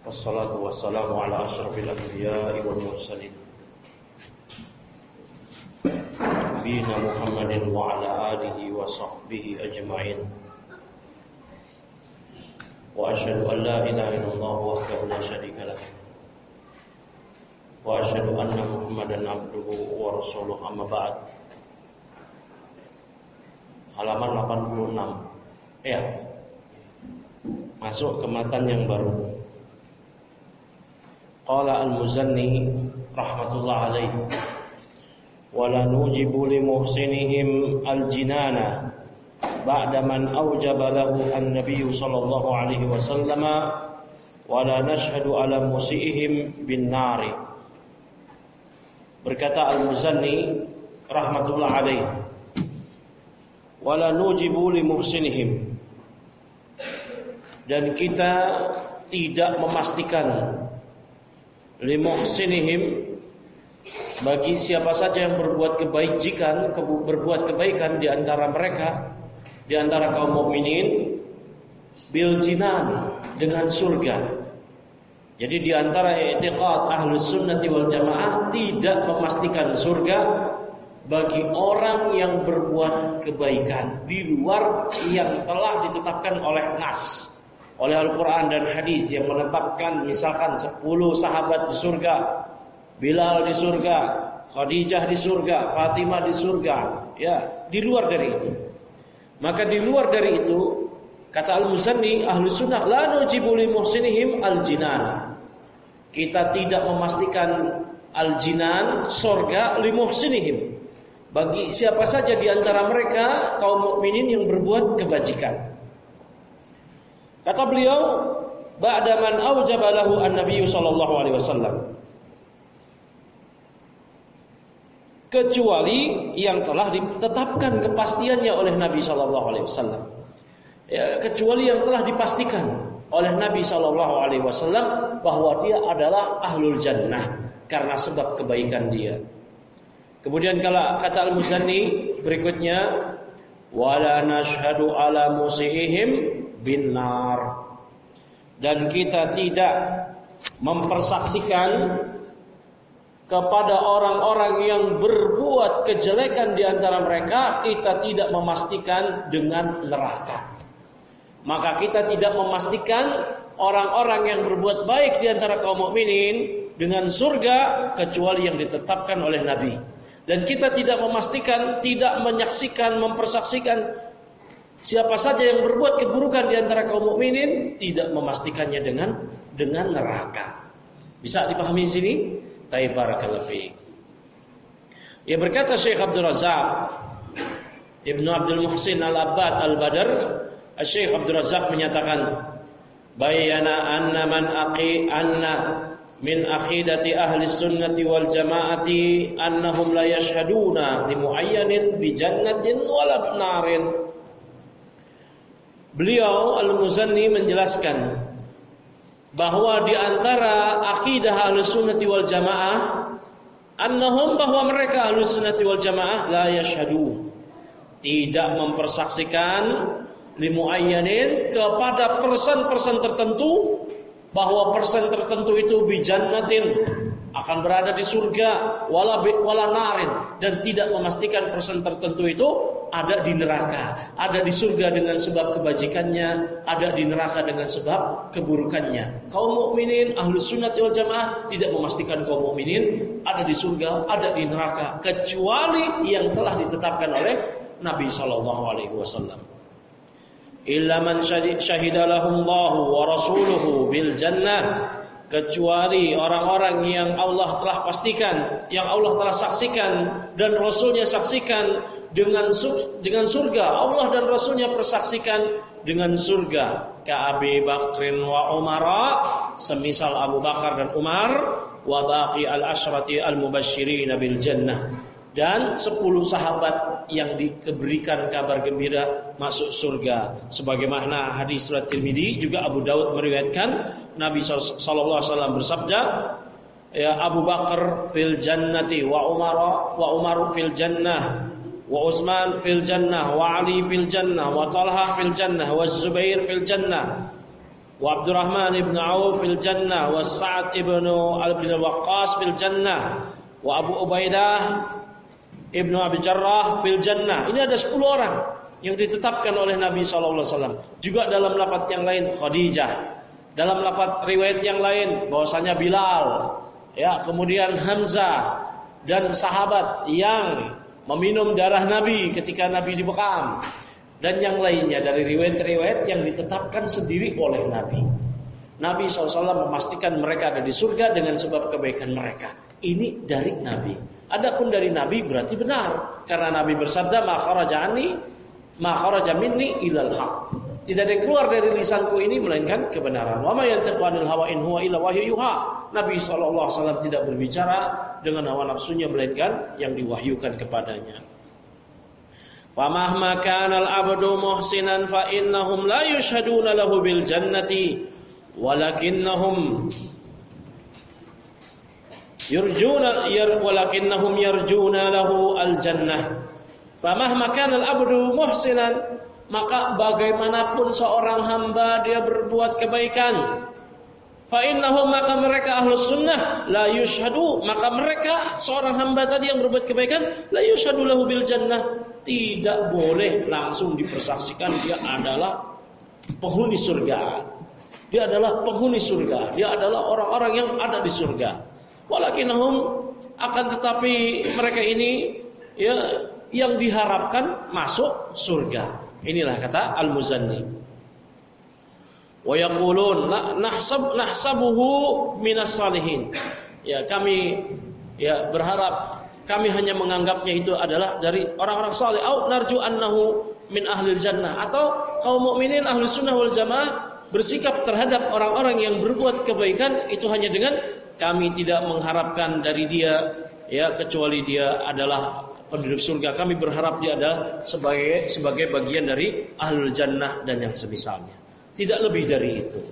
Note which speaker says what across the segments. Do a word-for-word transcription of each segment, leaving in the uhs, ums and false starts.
Speaker 1: Wassalatu wassalamu ala asyrafil anbiya'i wal mursalin Nabiyina Muhammadin wa ala alihi wa sahbihi ajma'in. Wa asyhadu an la ilaha illallah wahdahu la syarika lah. Wa asyhadu anna Muhammadan abduhu wa rasuluh, amma ba'd. Halaman delapan puluh enam. Ya. Masuk ke matan yang baru. Qala al-Muzanni rahmatullah alaihi wa la nujibu li muhsinihim al-jinana ba'da man awjaba lahu an-nabiy sallallahu alaihi wasallam wa la nashhadu ala musiihim bin nari. Berkata al-Muzanni rahmatullah alaihi, wa la nujibu li muhsinihim, dan kita tidak memastikan li muhsinihim, bagi siapa saja yang berbuat kebaikan, berbuat kebaikan di antara mereka, di antara kaum mukminin, bil jinan, dengan surga. Jadi di antara i'tiqad Ahlus Sunnati wal Jamaah tidak memastikan surga bagi orang yang berbuat kebaikan di luar yang telah ditetapkan oleh nas, oleh Al-Quran dan hadis yang menetapkan misalkan sepuluh sahabat di surga, Bilal di surga, Khadijah di surga, Fatimah di surga, ya, di luar dari itu. Maka di luar dari itu, kata Al-Muzanni, Ahlus Sunnah la nujibu li muhsinihim al-jinan. Kita tidak memastikan al-jinan, surga, li muhsinihim, bagi siapa saja di antara mereka kaum mukminin yang berbuat kebajikan. Kata beliau, ba'da man awjaba lahu an-nabiy sallallahu alaihi wasallam, kecuali yang telah ditetapkan kepastiannya oleh Nabi sallallahu alaihi wasallam. Ya, kecuali yang telah dipastikan oleh Nabi sallallahu alaihi wasallam bahwa dia adalah ahlul jannah karena sebab kebaikan dia. Kemudian kalau kata Al-Muzanni berikutnya, wala nashhadu ala musiihim bin nar, dan kita tidak mempersaksikan kepada orang-orang yang berbuat kejelekan di antara mereka, kita tidak memastikan dengan neraka. Maka kita tidak memastikan orang-orang yang berbuat baik di antara kaum mukminin dengan surga kecuali yang ditetapkan oleh Nabi. Dan kita tidak memastikan, tidak menyaksikan, mempersaksikan siapa saja yang berbuat keburukan di antara kaum mukminin, tidak memastikannya dengan dengan neraka. Bisa dipahami sini? Tayyib, barakallahu fiik. Ya, berkata Syekh Abdul Razzaq Ibnu Abdul Muhsin Al-Abbad Al-Badr, Syekh Abdul Razzaq menyatakan, bayyana anna man aqi anna min aqidati ahli sunnati wal jamaati annahum la yashhaduna li muayyanin bi jannatin wala narin. Beliau Al-Muzanni menjelaskan bahwa di antara akidah Ahlus Sunnati wal Jamaah, annahum, bahwa mereka Ahlus Sunnati wal Jamaah la yashhadu, tidak mempersaksikan li muayyanin, kepada persen-persen tertentu, bahwa persen tertentu itu bi jannatin, akan berada di surga, wala wala narin, dan tidak memastikan persen tertentu itu ada di neraka, ada di surga dengan sebab kebajikannya, ada di neraka dengan sebab keburukannya. Kaum mukminin Ahlus Sunnah wal Jamaah tidak memastikan kaum mukminin ada di surga, ada di neraka, kecuali yang telah ditetapkan oleh Nabi sallallahu alaihi wasallam. Illa man syahida lahumullahu wa rasuluhu bil jannah, kecuali orang-orang yang Allah telah pastikan, yang Allah telah saksikan dan Rasulnya saksikan dengan dengan surga. Allah dan Rasulnya persaksikan dengan surga. Ka'abi Bakrin wa Umara, semisal Abu Bakar dan Umar, wa baqi al-asyrati al-mubasysyirin bil jannah, dan sepuluh sahabat yang diberikan kabar gembira masuk surga. Sebagaimana hadis riwayat Tirmidzi, juga Abu Daud meriwayatkan, Nabi sallallahu alaihi wasallam bersabda, ya, Abu Bakar fil jannati wa Umar wa Umar fil jannah wa Utsman fil jannah wa Ali fil jannah wa Talha fil jannah wa Zubair fil jannah wa Abdurrahman ibn Auf fil jannah, wa Sa'ad ibn al-Waqqas fil jannah, wa Abu Ubaidah ibn Abi Jarrah fil jannah. Ini ada sepuluh orang yang ditetapkan oleh Nabi shallallahu alaihi wasallam. Juga dalam lafaz yang lain Khadijah, dalam lafaz riwayat yang lain bahwasanya Bilal, ya, kemudian Hamzah dan sahabat yang meminum darah Nabi ketika Nabi dibekam, dan yang lainnya dari riwayat-riwayat yang ditetapkan sendiri oleh Nabi. Nabi shallallahu alaihi wasallam memastikan mereka ada di surga dengan sebab kebaikan mereka. Ini dari Nabi. Adapun dari Nabi berarti benar, karena Nabi bersabda, "Ma kharaja anni, ma kharaja minni ilal haq." Tidak ada yang keluar dari lisanku ini melainkan kebenaran. Wa ma yantiqu 'anil hawa in huwa illa wahyu yuha. Nabi sallallahu alaihi wasallam tidak berbicara dengan hawa nafsunya melainkan yang diwahyukan kepadanya. Wa mahma kana al-'abdu muhsinan fa innahum la yushhaduna lahu bil jannati walakinnahum yarjuna yar walakinnahum yarjuna lahu al-jannah. Fa mahma kana al-'abdu muhsinan, maka bagaimanapun seorang hamba dia berbuat kebaikan, fa innahum, maka mereka ahlus sunnah, la yushhadu, maka mereka seorang hamba tadi yang berbuat kebaikan, la yushhadu lahu bil jannah, tidak boleh langsung dipersaksikan dia adalah penghuni surga. Dia adalah penghuni surga, dia adalah orang-orang yang ada di surga. Walakinnahum, akan tetapi mereka ini ya yang diharapkan masuk surga. Inilah kata Al-Muzanni. Wa yaqulun nahsab nahsabuhu minas salihin. Ya, kami ya berharap, kami hanya menganggapnya itu adalah dari orang-orang saleh. Au narju annahu min ahlil jannah, atau kaum mukminin ahli sunnah wal jamaah bersikap terhadap orang-orang yang berbuat kebaikan itu hanya dengan kami tidak mengharapkan dari dia ya kecuali dia adalah penduduk surga. Kami berharap dia adalah sebagai sebagai bagian dari ahlul jannah dan yang semisalnya. Tidak lebih dari itu.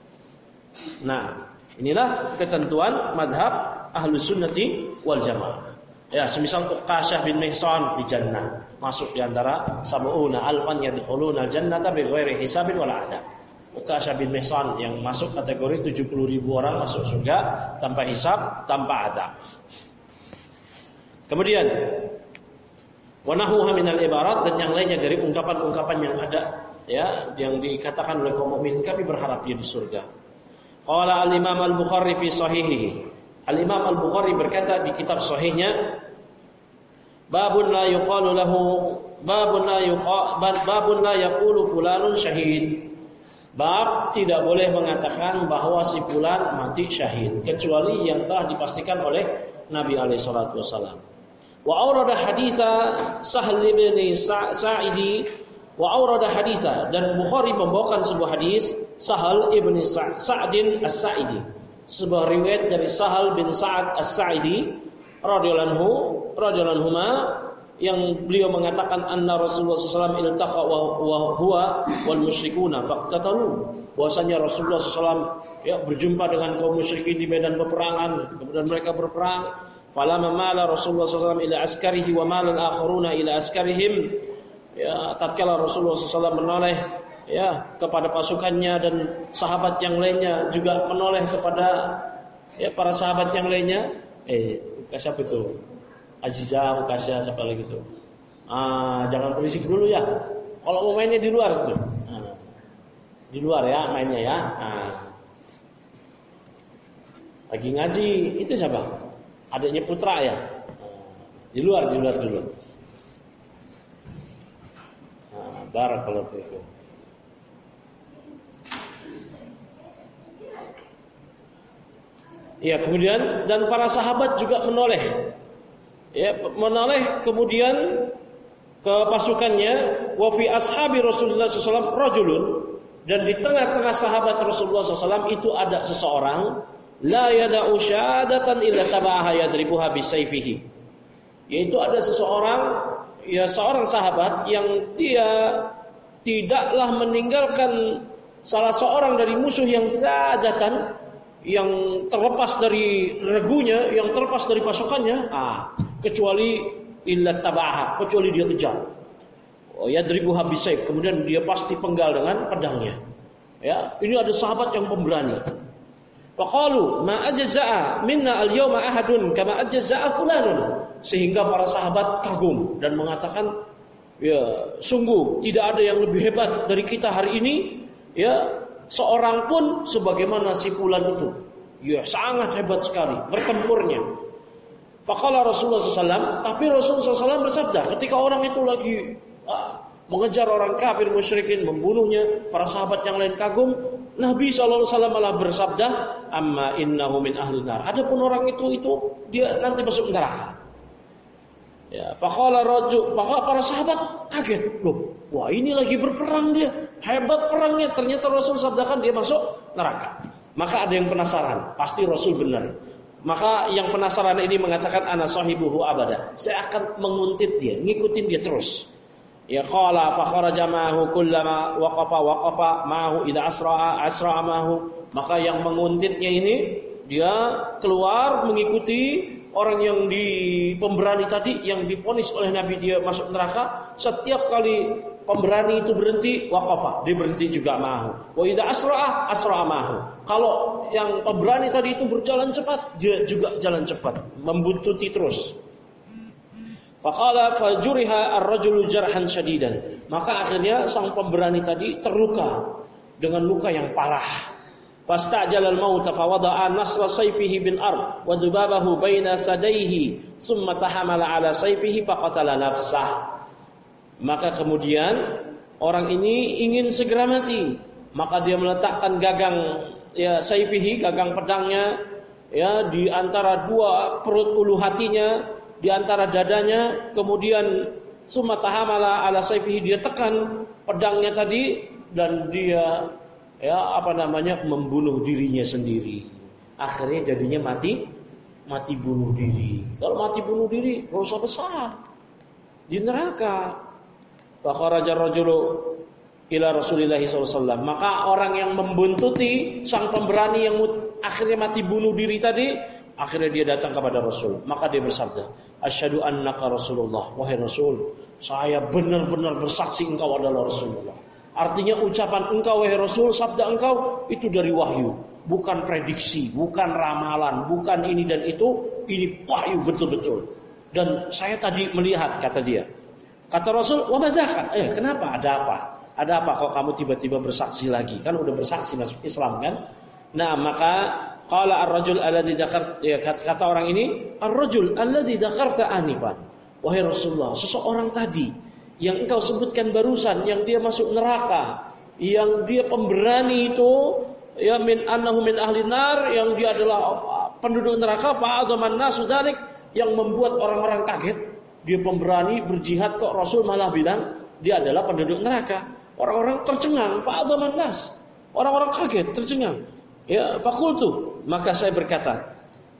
Speaker 1: Nah, inilah ketentuan madhab ahlus sunnati wal jamaah. Ya, semisal Uqasyah bin Mihsan di jannah, masuk di antara sab'una alfan yadkhuluna al-jannata bighairi hisabin wala adab. Uqasyah bin Mihsan yang masuk kategori tujuh puluh ribu orang masuk surga tanpa hisab, tanpa adab. Kemudian wa nahuha minal ibarat, dan yang lainnya dari ungkapan-ungkapan yang ada ya yang dikatakan oleh kaum mukmin, kami berharap dia di surga. Qala al-Imam al-Bukhari fi sahihihi. Al-Imam al-Bukhari berkata di kitab sahihnya, babun la yuqalu lahu babun la yuqa babun la yaqulu fulanun syahid. Bab tidak boleh mengatakan bahwa si fulan mati syahid kecuali yang telah dipastikan oleh Nabi alaihi salatu wasallam. Wa aurada haditha Sahl bin Sa'idi wa aurada haditha, dan Bukhari membawakan sebuah hadis Sahal ibn Sa'din As-Sa'idi, sebuah riwayat dari Sahal bin Sa'ad As-Sa'idi radhiyallahu anhu radhiyallahu anhuma, yang beliau mengatakan anna Rasulullah sallallahu alaihi wasallam iltaqa wa huwa wal musyrikuna faqtatalu, bahwasanya Rasulullah sallallahu alaihi wasallam ya berjumpa dengan kaum musyrikin di medan peperangan, kemudian mereka berperang. Falamma mala Rasulullah sallallahu alaihi wasallam ila askarihi wa mala al-akharuna ila askarihim, ya tatkala Rasulullah sallallahu alaihi wasallam menoleh ya kepada pasukannya dan sahabat yang lainnya juga menoleh kepada ya para sahabat yang lainnya. Eh, siapa itu? Azizah, Ukasya, siapa lagi itu? Ah, jangan berisik dulu ya. Kalau mau mainnya di luar situ. Nah, di luar ya mainnya ya. Nah. Lagi ngaji itu siapa? Adiknya Putra ya. Di luar, di luar dulu. Nah, barakallahu fiikum. Ya, kemudian dan para sahabat juga menoleh. Ya, menoleh kemudian ke pasukannya, wa fi ashabi Rasulullah sallallahu alaihi wasallam rajulun, dan di tengah-tengah sahabat Rasulullah sallallahu alaihi wasallam itu ada seseorang, la yada'u syadatan illa tabaha yadribuha bisayfihi, yaitu ada seseorang ya seorang sahabat yang dia tidaklah meninggalkan salah seorang dari musuh yang sadatan, yang terlepas dari regunya, yang terlepas dari pasukannya, ah, kecuali illa tabaha, kecuali dia kejar. Oh, yadribuha bisayf, kemudian dia pasti penggal dengan pedangnya. Ya, ini ada sahabat yang pemberani. Faqalu ma ajza'a minna al-yawma ahadun kama ajza'a fulanun. Sehingga para sahabat kagum dan mengatakan, ya, sungguh tidak ada yang lebih hebat dari kita hari ini, ya, seorang pun sebagaimana si fulan itu. Ya, sangat hebat sekali bertempurnya. Faqala Rasulullah sallallahu alaihi wasallam, tapi Rasulullah sallallahu alaihi wasallam bersabda ketika orang itu lagi ah, mengejar orang kafir musyrikin, membunuhnya, para sahabat yang lain kagum, Nabi sallallahu alaihi wasallam malah bersabda, amma innahu min ahli nar. Adapun orang itu itu dia nanti masuk neraka. Ya, faqala rajul, maka para sahabat kaget, loh, wah ini lagi berperang dia, hebat perangnya. Ternyata Rasul sabdakan dia masuk neraka. Maka ada yang penasaran, pasti Rasul benar. Maka yang penasaran ini mengatakan ana sahibuhu abada. Saya akan menguntit dia, ngikutin dia terus. Ya qala fa kharaja ma'ahu kullama waqafa waqafa ma'ahu idza asra'a asra'a ma'ahu. Maka yang menguntitnya ini dia keluar mengikuti orang yang di pemberani tadi yang divonis oleh Nabi dia masuk neraka. Setiap kali pemberani itu berhenti, waqafa, dia berhenti juga ma'ahu. Wa idza asra'a asra'a ma'ahu. Kalau yang pemberani tadi itu berjalan cepat, dia juga jalan cepat, membuntuti terus. Faqala fajuriha ar-rajulu jarhan shadidan. Maka akhirnya sang pemberani tadi terluka dengan luka yang parah. Fastajala al-maut fa wada'a nasra sayfihi bil ard wa dubabahu baina sadayhi thumma tahamala ala sayfihi faqatala nafsah. Maka kemudian orang ini ingin segera mati, maka dia meletakkan gagang ya sayfihi, gagang pedangnya ya di antara dua perut ulu hatinya, di antara dadanya, kemudian summa tahamala ala sayfihi, dia tekan pedangnya tadi dan dia ya apa namanya membunuh dirinya sendiri. Akhirnya jadinya mati mati bunuh diri. Kalau mati bunuh diri dosa besar di neraka. Fa kharaja rajulu ila Rasulillah sallallahu alaihi wasallam. Maka orang yang membuntuti sang pemberani yang akhirnya mati bunuh diri tadi, akhirnya dia datang kepada Rasul. Maka dia bersabda, asyhadu annaka Rasulullah. Wahai Rasul, saya benar-benar bersaksi engkau adalah Rasulullah. Artinya ucapan engkau wahai Rasul, sabda engkau itu dari wahyu, bukan prediksi, bukan ramalan, bukan ini dan itu, ini wahyu betul-betul. Dan saya tadi melihat, kata dia. Kata Rasul, wa madzaka? Eh, kenapa? Ada apa? Ada apa kok kamu tiba-tiba bersaksi lagi? Kan udah bersaksi masuk Islam kan? Nah, maka qala ar-rajul alladzi dzakar, ya, kata orang ini, ar-rajul alladzi dzakarta anifan. Wahai Rasulullah, seseorang tadi yang engkau sebutkan barusan, yang dia masuk neraka, yang dia pemberani itu, ya min annahu min ahli nar, yang dia adalah penduduk neraka, fa'adhaman nasu dzalik, yang membuat orang-orang kaget. Dia pemberani berjihad, kok Rasul malah bilang dia adalah penduduk neraka. Orang-orang tercengang, fa'adhaman nas. Orang-orang kaget, tercengang. Ya, fakultu, maka saya berkata,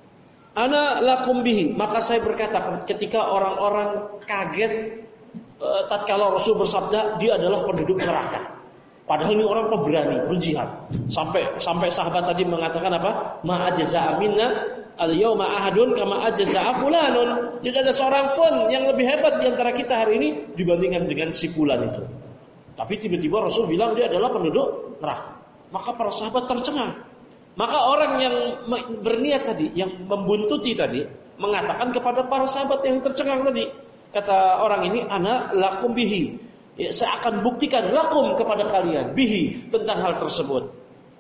Speaker 1: ana lakum bihi, maka saya berkata ketika orang-orang kaget uh, tatkala Rasul bersabda dia adalah penduduk neraka. Padahal ini orang pemberani, berjihad. Sampai sampai sahabat tadi mengatakan apa? Ma ajza'a minna al-yawma ahadun kama ajza'a fulanun. Tidak ada seorang pun yang lebih hebat di antara kita hari ini dibandingkan dengan si fulan itu. Tapi tiba-tiba Rasul bilang dia adalah penduduk neraka. Maka para sahabat tercengang. Maka orang yang berniat tadi, yang membuntuti tadi, mengatakan kepada para sahabat yang tercengang tadi, kata orang ini, ana lakum bihi, ya, saya akan buktikan lakum kepada kalian bihi tentang hal tersebut.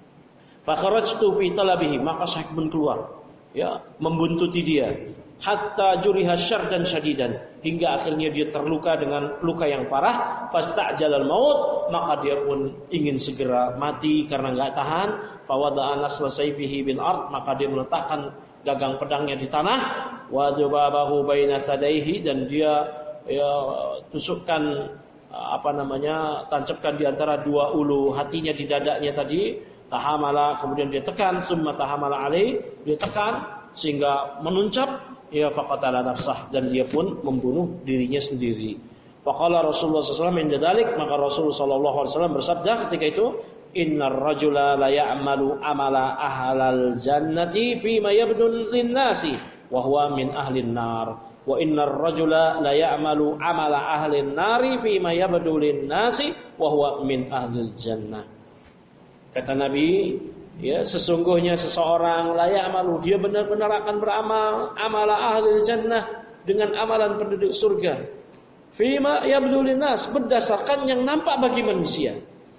Speaker 1: Fa kharajtu fi talabihi, maka saya pun keluar, ya, membuntuti dia, hatta juriha syardan syadidan, hingga akhirnya dia terluka dengan luka yang parah. Fasta'jalal maut, maka dia pun ingin segera mati karena enggak tahan. Fa wada'a nasla sayfihi bil ard, maka dia meletakkan gagang pedangnya di tanah. Wa dhubabahu baina sadaihi, dan dia ya, tusukkan apa namanya tancapkan di antara dua ulu hatinya di dadanya tadi. Tahamala, kemudian dia tekan, summa tahamala alaih, dia tekan sehingga menuncap. Ya, faqatala nafsah, dan dia pun membunuh dirinya sendiri. Faqala Rasulullah sallallahu alaihi wasallam, maka Rasulullah sallallahu alaihi wasallam bersabda ketika itu, innar rajula la ya'malu amala ahlal jannati fi ma yabdu lin-nasi wa huwa min ahlin nar, wa innar rajula la ya'malu amala ahlin nari fi ma yabdu lin-nasi wa huwa min ahlil jannah. Kata Nabi, ya, sesungguhnya seseorang la ya'malu, dia benar-benar akan beramal amala ahli jannah, dengan amalan penduduk surga. Fima yabdu linnas, berdasarkan yang nampak bagi manusia.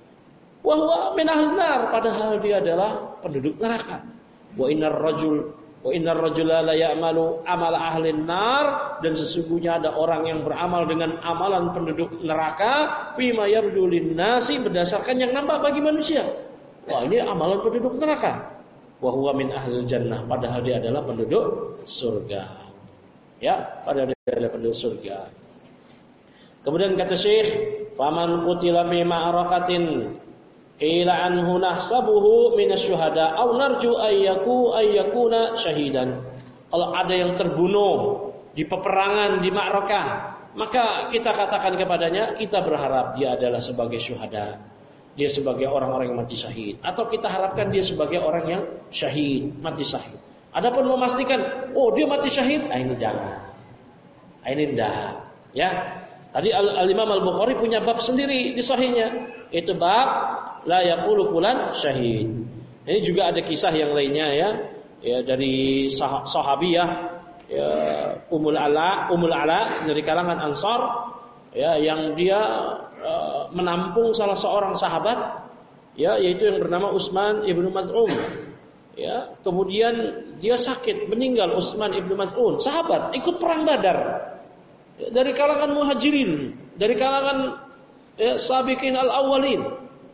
Speaker 1: Wa huwa min ahli nar, padahal dia adalah penduduk neraka. Wa innar rajul wa innar rajula la ya'malu amala ahli nar, dan sesungguhnya ada orang yang beramal dengan amalan penduduk neraka. Fima yabdu linnasi, berdasarkan yang nampak bagi manusia. Wah, ini amalan penduduk neraka. Wa huwa min ahlil jannah, padahal dia adalah penduduk surga. Ya, padahal dia adalah penduduk surga. Kemudian kata Syekh, faman qutila fi ma'rakatin qila anhu nahsabuhu minasyuhada aw narju ayyaku ayyakuna syahidan. Kalau ada yang terbunuh di peperangan di ma'rakah, maka kita katakan kepadanya, kita berharap dia adalah sebagai syuhada, dia sebagai orang-orang yang mati syahid, atau kita harapkan dia sebagai orang yang syahid, mati syahid. Adapun memastikan, oh dia mati syahid, ah ini jangan, ah ini enggak. Ya, tadi Al-Imam Al-Bukhari punya bab sendiri di sahihnya, itu bab la yaqulu fulan syahid. Ini juga ada kisah yang lainnya ya, ya dari sah- sahabiyah ya, Ummul Ala, Ummul Ala dari kalangan Ansar, ya, yang dia uh, menampung salah seorang sahabat, ya, yaitu yang bernama Utsman ibnu Maz'un. Ya, kemudian dia sakit, meninggal. Utsman ibnu Maz'un, sahabat, ikut perang Badar, ya, dari kalangan Muhajirin, dari kalangan ya, Sabiqin al-awwalin.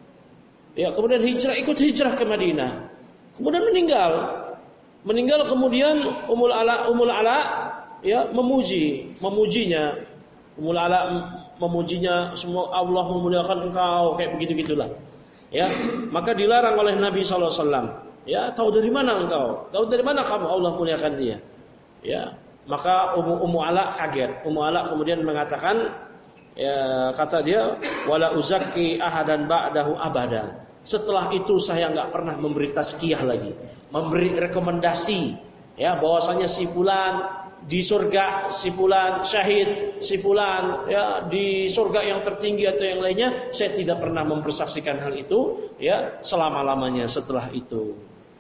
Speaker 1: Ya, kemudian hijrah, ikut hijrah ke Madinah. Kemudian meninggal. Meninggal kemudian Ummul Ala, Ummul Ala ya memuji, memujinya. Ummul Ala memujinya, semua Allah memuliakan engkau, kayak begitu-gitulah. Ya, maka dilarang oleh Nabi sallallahu alaihi wasallam. Ya, tahu dari mana engkau? Tahu dari mana kamu Allah muliakan dia? Ya, maka Ummu Ummu Ala kaget. Ummu Ala kemudian mengatakan, ya, kata dia, wala uzakki ahadan ba'dahu abada. Setelah itu saya enggak pernah memberi tazkiyah lagi, memberi rekomendasi, ya, bahwasanya si fulan di surga, si fulan syahid, si fulan ya di surga yang tertinggi atau yang lainnya. Saya tidak pernah mempersaksikan hal itu, ya, selama-lamanya setelah itu.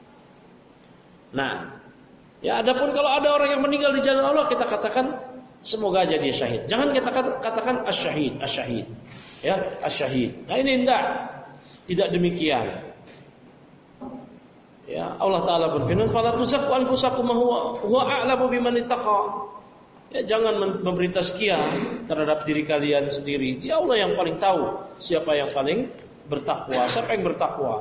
Speaker 1: Nah, ya, adapun kalau ada orang yang meninggal di jalan Allah, kita katakan semoga aja dia syahid. Jangan kita katakan asyahid, asyahid, ya, asyahid. Nah, ini enggak, tidak demikian. Ya, Allah Taala berfirman, "Fala tuzakku anfusakum huwa huwa a'lamu biman ittaqa." Ya, jangan memberi tazkiyah terhadap diri kalian sendiri. Dia Allah yang paling tahu siapa yang paling bertakwa, siapa yang bertakwa.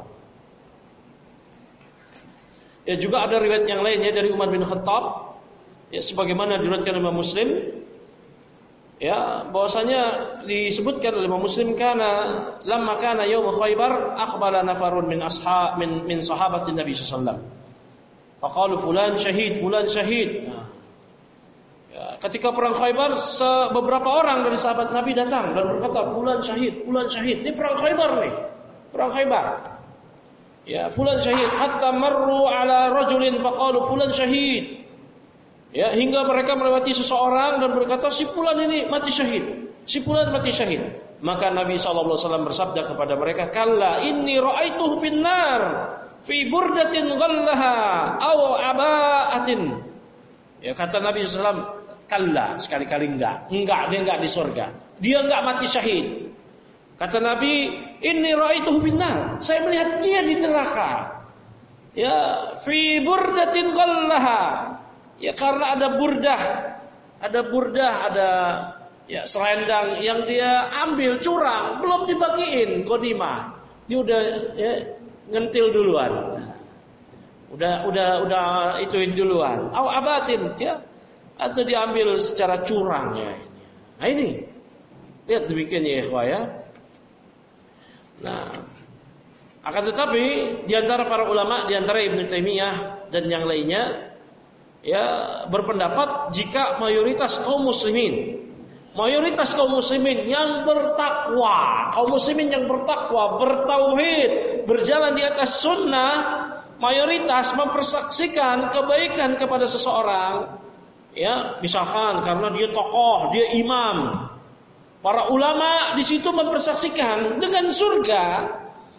Speaker 1: Ya, juga ada riwayat yang lainnya dari Umar bin Khattab, ya, sebagaimana diriwayatkan oleh Muslim, ya, bahwasanya disebutkan oleh Muslim, kana lamma kana yaum Khaibar aqbala nafarun min ashab min min sahabatin Nabi sallallahu alaihi wasallam. Faqalu fulan syahid, fulan syahid. Nah, ya, ketika perang Khaibar, beberapa orang dari sahabat Nabi datang dan berkata, fulan syahid, fulan syahid. Ini perang Khaibar nih, perang Khaibar. Ya, fulan syahid, hatta marru ala rajulin faqalu fulan syahid. Ya, hingga mereka melewati seseorang dan berkata, si fulan ini mati syahid, si fulan mati syahid. Maka Nabi sallallahu alaihi wasallam bersabda kepada mereka, kalla inni ra'aituhu finnar fi burdatin ghallaha aw aba'atin. Ya, kata Nabi sallallahu alaihi wasallam, kalla, sekali-kali enggak, enggak, dia enggak di surga, dia enggak mati syahid. Kata Nabi, inni ra'aituhu finnar, saya melihat dia di neraka. Ya, fi burdatin ghallaha. Ya, karena ada burdah, ada burdah, ada ya selendang yang dia ambil curang, belum dibagiin ghanimah. Dia udah ya, ngentil duluan. Udah udah udah ituin duluan. Au abatin, ya, atau diambil secara curang ya. Nah, ini lihat demikian ya ikhwah ya. Nah, akan tetapi di antara para ulama, di antara Ibnu Taimiyah dan yang lainnya, ya, berpendapat jika mayoritas kaum muslimin, mayoritas kaum muslimin yang bertakwa, kaum muslimin yang bertakwa, bertauhid, berjalan di atas sunnah, mayoritas mempersaksikan kebaikan kepada seseorang, ya, misalkan karena dia tokoh, dia imam, para ulama di situ mempersaksikan dengan surga,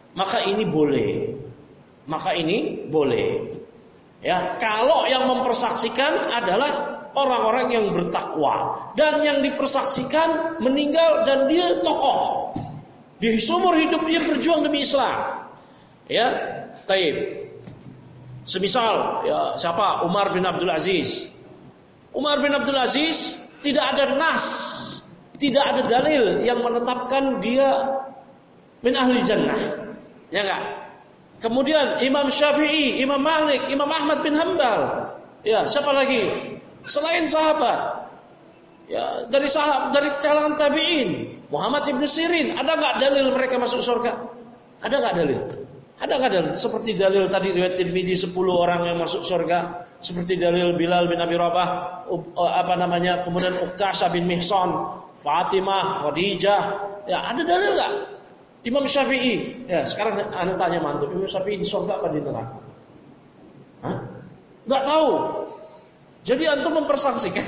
Speaker 1: maka ini boleh. Maka ini boleh. Ya, kalau yang mempersaksikan adalah orang-orang yang bertakwa dan yang dipersaksikan meninggal dan dia tokoh. Di seumur hidup dia berjuang demi Islam. Ya, taib. Semisal ya, siapa? Umar bin Abdul Aziz. Umar bin Abdul Aziz tidak ada nas, tidak ada dalil yang menetapkan dia min ahli jannah. Ya enggak? Kemudian Imam Syafi'i, Imam Malik, Imam Ahmad bin Hanbal. Ya, siapa lagi? Selain sahabat. Ya, dari sahabat, dari kalangan tabi'in, Muhammad ibn Sirin, ada enggak dalil mereka masuk surga? Ada enggak dalil? Ada enggak dalil? Seperti dalil tadi riwayat Tirmidzi sepuluh orang yang masuk surga, seperti dalil Bilal bin Abi Rabah, apa namanya? Kemudian Uqasha bin Mihsan, Fatimah, Khadijah. Ya, ada dalil enggak? Imam Syafi'i, ya sekarang anda tanya mantap, Imam Syafi'i di surga apa di neraka? Hah? Nggak tahu. Jadi antum mempersaksikan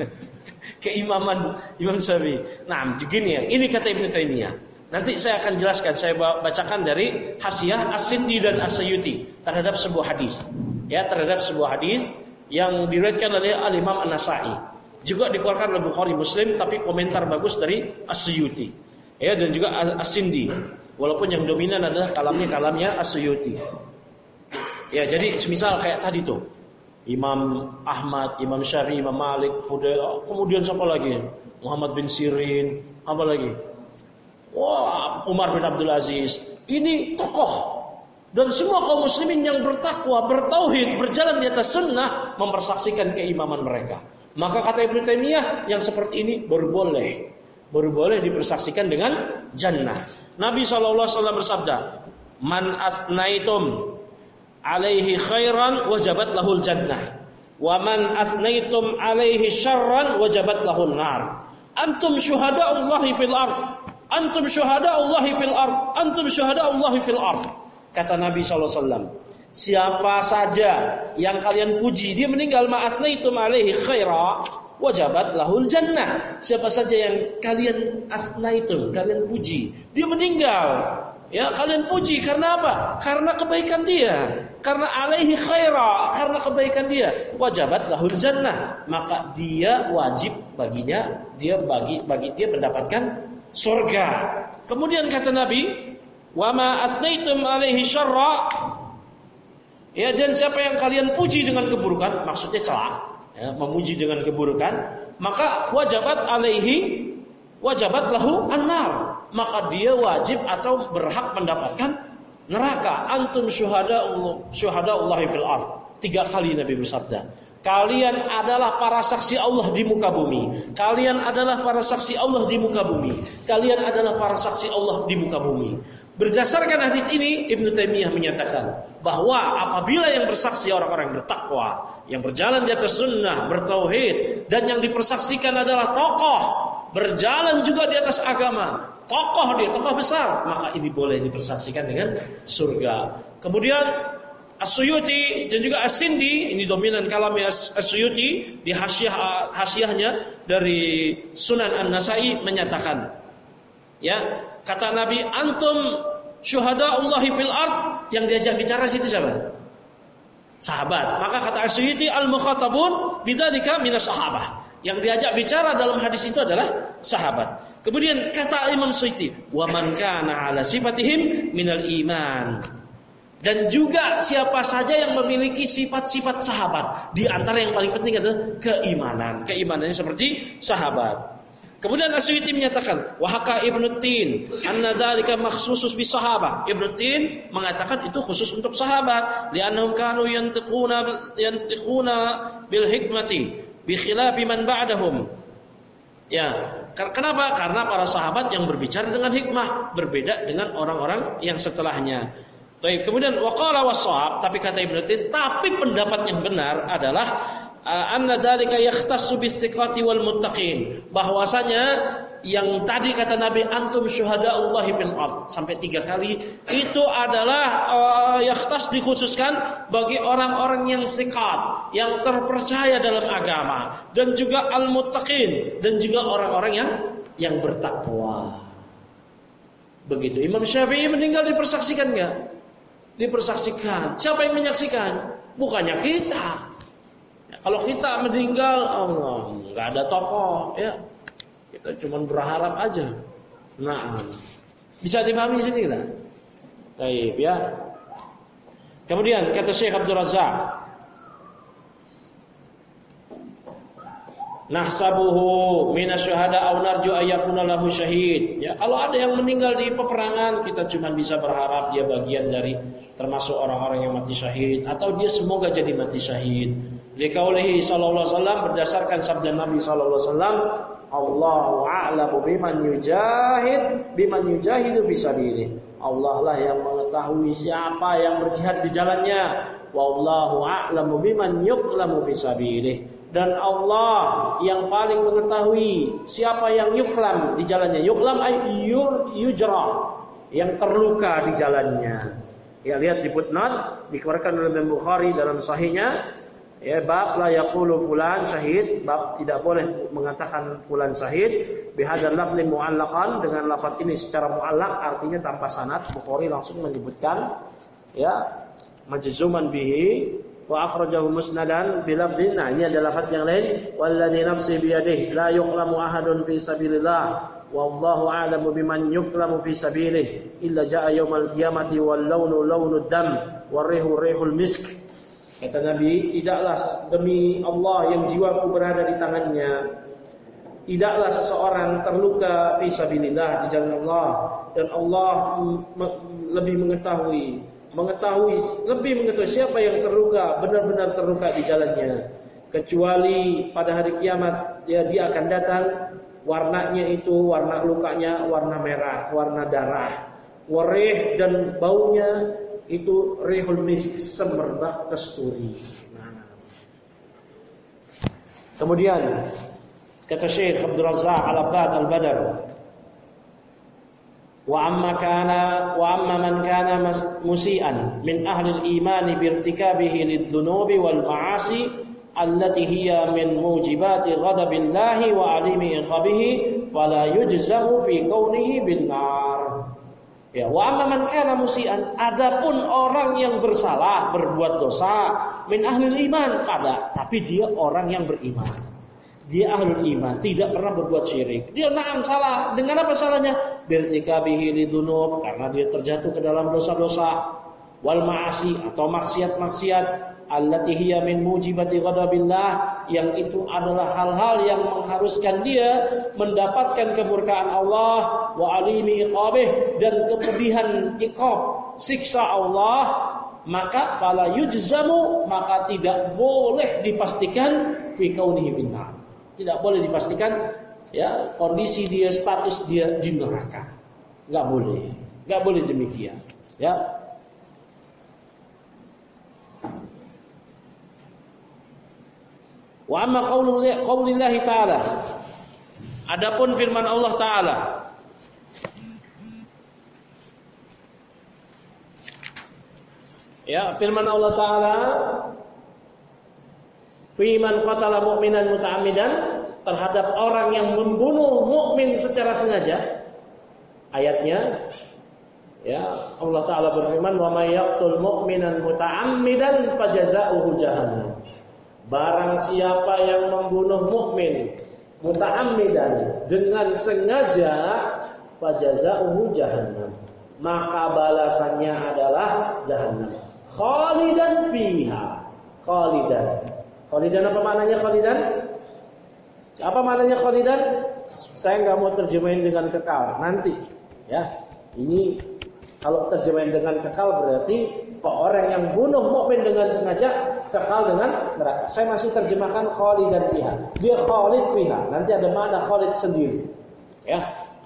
Speaker 1: keimaman Imam Syafi'i. Nah, begini ya, ini kata Ibnu Taimiyah. Nanti saya akan jelaskan, saya bacakan dari Hasyiah As-Sindi dan As-Suyuti terhadap sebuah hadis. Ya, terhadap sebuah hadis yang diriwayatkan oleh Al-Imam An-Nasa'i. Juga dikeluarkan oleh Bukhari Muslim, tapi komentar bagus dari As-Suyuti. Ya, dan juga As-Sindi. Walaupun yang dominan adalah kalamnya kalamnya As-Suyuti. Ya, jadi semisal kayak tadi tuh Imam Ahmad, Imam Syafi'i, Imam Malik, Fudail, kemudian siapa lagi? Muhammad bin Sirin, apa lagi? Wah, Umar bin Abdul Aziz. Ini tokoh. Dan semua kaum muslimin yang bertakwa, bertauhid, berjalan di atas sunnah mempersaksikan keimaman mereka. Maka kata Ibnu Taimiyah, yang seperti ini baru boleh. Baru boleh dipersaksikan dengan jannah. Nabi shallallahu alaihi wasallam bersabda, "Man asnaitum alaihi khairan wajabat lahul jannah, wa man asnaitum alaihi syarran wajabat lahun nar. Antum syuhada'ullahi fil ard, antum syuhada'ullahi fil ard, antum syuhada'ullahi fil ard." Kata Nabi shallallahu alaihi wasallam, siapa saja yang kalian puji, dia meninggal, ma asnaitum alaihi khaira wajabat lahul jannah. Siapa saja yang kalian asnaitum, kalian puji, dia meninggal, ya kalian puji karena apa? Karena kebaikan dia, karena alaihi khaira, karena kebaikan dia, wajabat lahul jannah, maka dia wajib baginya, dia bagi bagi dia mendapatkan surga. Kemudian kata Nabi, wa ma asnaitum alaihi syarra, ya, dan siapa yang kalian puji dengan keburukan, maksudnya celah, ya, memuji dengan keburukan, maka wajabat alaihi, wajabat lahu annar, maka dia wajib atau berhak mendapatkan neraka. Antum syuhada'ullah syuhada'ullahi fil ard. Tiga kali Nabi bersabda, kalian adalah para saksi Allah di muka bumi. Kalian adalah para saksi Allah di muka bumi. Kalian adalah para saksi Allah di muka bumi. Berdasarkan hadis ini, Ibnu Taimiyah menyatakan bahwa apabila yang bersaksi orang-orang bertakwa, yang berjalan di atas sunnah, bertauhid, dan yang dipersaksikan adalah tokoh, berjalan juga di atas agama, tokoh dia, tokoh besar, maka ini boleh dipersaksikan dengan surga. Kemudian As-Suyuti dan juga As-Sindi, ini dominan kalamnya As-Suyuti di hasyiah hasyiahnya dari Sunan An-Nasa'i menyatakan, ya, kata Nabi, antum syuhada'ullahi fil ard, yang diajak bicara situ siapa? Sahabat. Maka kata As-Suyuti, al-mukhatabun bidzalika minas sahabah. Yang diajak bicara dalam hadis itu adalah sahabat. Kemudian kata Imam Suyuti, wa man kana ala sifatihim minal iman. Dan juga siapa saja yang memiliki sifat-sifat sahabat. Di antara yang paling penting adalah keimanan. Keimanannya seperti sahabat. Kemudian As-Suyuti menyatakan, wahaka Ibnu Tin, anna dzalika makhsusus bis sahabah. Ibnu Tin mengatakan itu khusus untuk sahabat, li'annahum kanu yantiquna yantiquna bil hikmati bi khilafi man ba'dahum. Ya, kenapa? Karena para sahabat yang berbicara dengan hikmah berbeda dengan orang-orang yang setelahnya. Baik, kemudian waqala was-shawab, tapi kata Ibnu Tin, tapi pendapat yang benar adalah anna dzalika yakhtassu bis-siqati wal muttaqin, bahwasanya yang tadi kata Nabi antum syuhada'ullahi fil ard sampai tiga kali itu adalah uh, yakhtas, dikhususkan bagi orang-orang yang siqat, yang terpercaya dalam agama, dan juga al-muttaqin, dan juga orang-orang yang yang bertakwa. Begitu. Imam Syafi'i meninggal dipersaksikan enggak? Dipersaksikan. Siapa yang menyaksikan? Bukannya kita. Ya, kalau kita meninggal, Allah, enggak ada tokoh, ya. Kita cuma berharap aja. Nah, bisa dipahami sini lah. Baik, ya. Kemudian kata Syekh Abdul Razzaq, nahsabuhu minasyuhada aw narju ayyakuna lahu syahid. Ya, kalau ada yang meninggal di peperangan, kita cuma bisa berharap dia bagian dari termasuk orang-orang yang mati syahid, atau dia semoga jadi mati syahid. Liqaulihi sallallahu alaihi wasallam, berdasarkan sabda Nabi sallallahu alaihi wasallam, Allahu a'lamu biman yujahid biman yujahidu fi sabilihi. Allah lah yang mengetahui siapa yang berjihad di jalannya. Wallahu a'lamu biman yuqlamu fi sabilihi. Dan Allah yang paling mengetahui siapa yang yuklam di jalannya. Yuklam ay yujra, yang terluka di jalannya. Ya, lihat di footnote dikeluarkan oleh Imam Bukhari dalam sahihnya. Ya, bab la yaqulu fulan syahid, bab tidak boleh mengatakan fulan syahid bihadzal lafzi mu'allaqan, dengan lafaz ini secara mu'allaq, artinya tanpa sanad. Bukhari langsung menyebutkan ya majzuman bihi wa akhrajahu musnadan bilafdhin. Nah, ini ada lafaz yang lain, walladzi nafsi biyadihi la yuqlamu ahadun fi sabilillah wallahu a'lamu biman yuqlamu fi sabilihi illa jaa yaumal qiyamati wal launu launud dam war rihu rihul misk. Kata Nabi, tidaklah demi Allah yang jiwaku berada di tangannya, tidaklah seseorang terluka fi sabilillah, di jalan Allah, dan Allah lebih mengetahui mengetahui lebih mengetahui siapa yang terluka, benar-benar terluka di jalannya, kecuali pada hari kiamat ya, dia akan datang, warnanya itu warna lukanya warna merah, warna darah, warih, dan baunya itu rihul misk, semerbak kasturi. Nah. Kemudian kata Syekh Abdul Razzaq Al-Abbad Al-Badr, wa amma kana wa amma man kana musian min ahli al-iman bi irtikabihi lid-dunubi wal ma'asi allati hiya min mujibati ghadabillahi wa alimi iqabihi fala yujzamu fi kaunihi bin nar. Ya, wa amma man kana musian, adapun orang yang bersalah, berbuat dosa, min ahlul iman, pada tapi dia orang yang beriman. Dia ahlul iman, tidak pernah berbuat syirik. Dia na'am salah. Dengan apa salahnya? Birtikabihi lidunub, karena dia terjatuh ke dalam dosa-dosa, wal ma'asi, atau maksiat-maksiat, allati hiya min mujibati ghadabillah, yang itu adalah hal-hal yang mengharuskan dia mendapatkan kemurkaan Allah, wa alimi iqabih, dan kepedihan iqab, siksa Allah, maka fala yujzamu, maka tidak boleh dipastikan fi kaunihi finnar, tidak boleh dipastikan ya kondisi dia, status dia di neraka. Enggak boleh, enggak boleh demikian ya. Wa amma qaulillahi ta'ala, adapun firman Allah Ta'ala, ya, firman Allah Ta'ala, fi man qatala mu'minan muta'ammidan, terhadap orang yang membunuh mukmin secara sengaja. Ayatnya ya, Allah Ta'ala berfirman, wa may yaqtul mu'minan muta'ammidan fajazaohu jahannam. Barang siapa yang membunuh mukmin muta'ammidan, dengan sengaja, fajazaohu jahannam, maka balasannya adalah jahannam, khalidan fiha. Khalidan, khalidan apa maknanya khalidan? Apa maknanya khalidan? Saya nggak mau terjemahin dengan kekal nanti ya. Ini kalau terjemahin dengan kekal berarti orang yang bunuh mukmin dengan sengaja kekal dengan neraka. Saya masih terjemahkan khalidan fiha. Dia khalid fiha. Nanti ada makna khalid sendiri. Ya.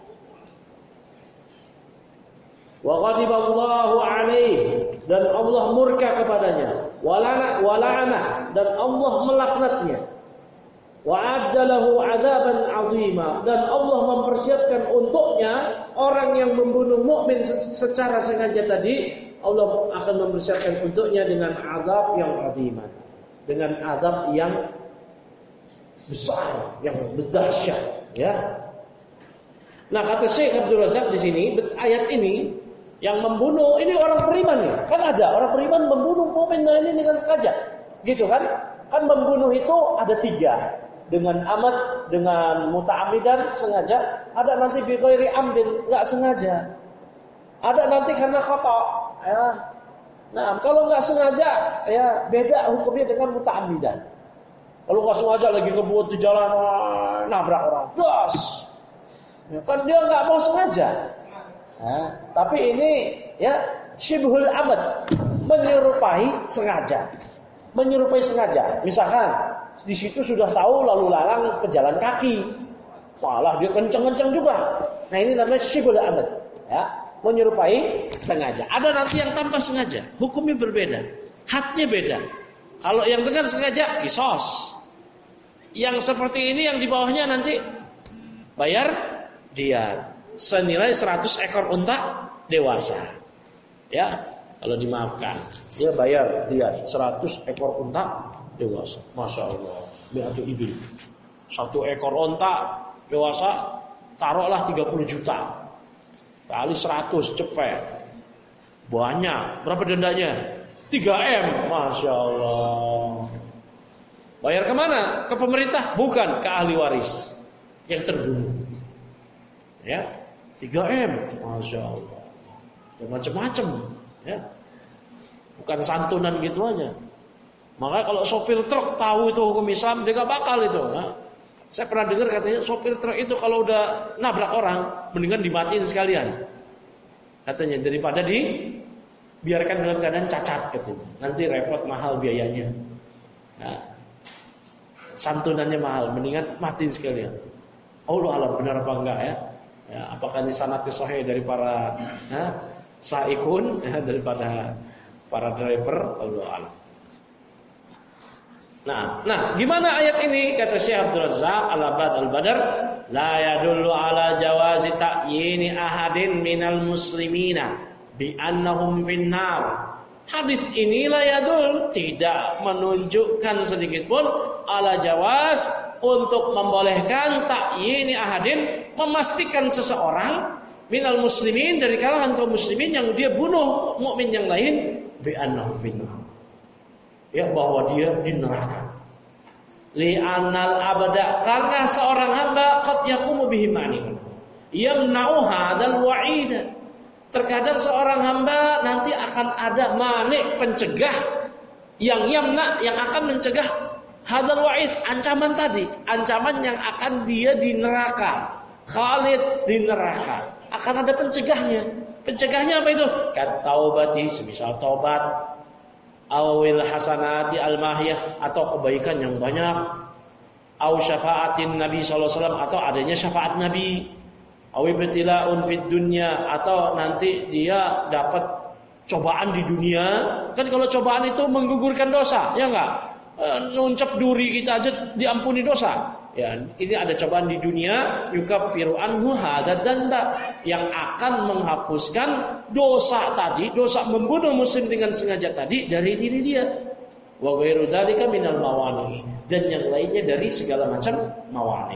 Speaker 1: Wa ghadiballahu alaihi, dan Allah murka kepadanya. Walana wala'ana, dan Allah melaknatnya. Wa addalahu 'adzaban 'azima, dan Allah mempersiapkan untuknya orang yang membunuh mukmin secara sengaja tadi, Allah akan mempersiapkan untuknya dengan azab yang azimah, dengan azab yang besar, yang dahsyat ya. Nah, kata Syekh Abdul Razak di sini, ayat ini yang membunuh ini orang beriman nih. Kan ada orang beriman membunuh mukmin ini dengan sengaja. Gitu kan? Kan membunuh itu ada tiga. Dengan amat, dengan muta'amidan sengaja, ada nanti bi ghairi amdin, enggak sengaja. Ada nanti karena khata, ya. Nah, kalau enggak sengaja, ya beda hukumnya dengan muta'amidan. Kalau enggak sengaja lagi ngebut di jalan, nabrak orang, das. Ya, kan dia enggak mau sengaja. Nah, tapi ini ya syibhul amad, menyerupai sengaja. Menyerupai sengaja. Misalkan di situ sudah tahu lalu lalang pejalan kaki, malah dia kenceng-kenceng juga. Nah, ini namanya syibhul amad, ya, menyerupai sengaja. Ada nanti yang tanpa sengaja, hukumnya berbeda, hadnya beda. Kalau yang dengan sengaja kisos. Yang seperti ini yang di bawahnya nanti bayar dia senilai seratus ekor unta dewasa. Ya, kalau dimaafkan, dia bayar dia seratus ekor unta dewasa. Masya Allah, mi'atu ibil. Satu ekor unta dewasa taruhlah tiga puluh juta. Kali seratus cepet. Banyak. Berapa dendanya? tiga M. Masya Allah. Bayar kemana? Ke pemerintah? Bukan, ke ahli waris yang terbunuh. Ya, tiga M. Masya Allah. Ya, macam-macam. Ya. Bukan santunan gitu aja. Maka kalau sopir truk tahu itu hukum Islam, dia gak bakal itu. Ya. Saya pernah dengar katanya sopir truk itu kalau udah nabrak orang, mendingan dimatiin sekalian. Katanya daripada dibiarkan dalam keadaan cacat katanya. Nanti repot mahal biayanya. Nah, santunannya mahal, mendingan matiin sekalian. Allah alam benar apa enggak ya? Ya, apakah ini sanadnya sahih dari para ya, saikun ya, daripada para driver? Allah alam. Nah, nah, gimana ayat ini? Kata Syekh Abdul Razak Al-Abad Al-Badr, la yadullu ala jawazi ta'yini ahadin minal muslimina bi annahum finnar. Hadis ini la yadul, tidak menunjukkan sedikit pun ala jawaz untuk membolehkan ta'yini ahadin, memastikan seseorang minal muslimin dari kalangan kaum muslimin yang dia bunuh mukmin yang lain bi annahum finnar. Ya, bahwa dia di neraka. Li'anal abada, karena seorang hamba qad yaqumu bihi ma'ni yamna'u hadzal wa'id. Terkadang seorang hamba nanti akan ada mani, pencegah yang yamna, yang akan mencegah hadzal wa'id, ancaman tadi, ancaman yang akan dia di neraka, khalid di neraka. Akan ada pencegahnya. Pencegahnya apa itu? Kat taubati, semisal taubat, awil hasanati al-mahiyah, atau kebaikan yang banyak, aw syafaatin Nabi sallallahu alaihi wasallam, atau adanya syafaat Nabi, aw ibtila'un fid dunya, atau nanti dia dapat cobaan di dunia. Kan kalau cobaan itu menggugurkan dosa, ya enggak? E, nuncep duri kita aja diampuni dosa. Ya, ini ada cobaan di dunia, yukaffiru anhu hadzal dzamba, yang akan menghapuskan dosa tadi, dosa membunuh muslim dengan sengaja tadi dari diri dia. Wa ghairu dzalika minal mawani, dan yang lainnya dari segala macam mawani.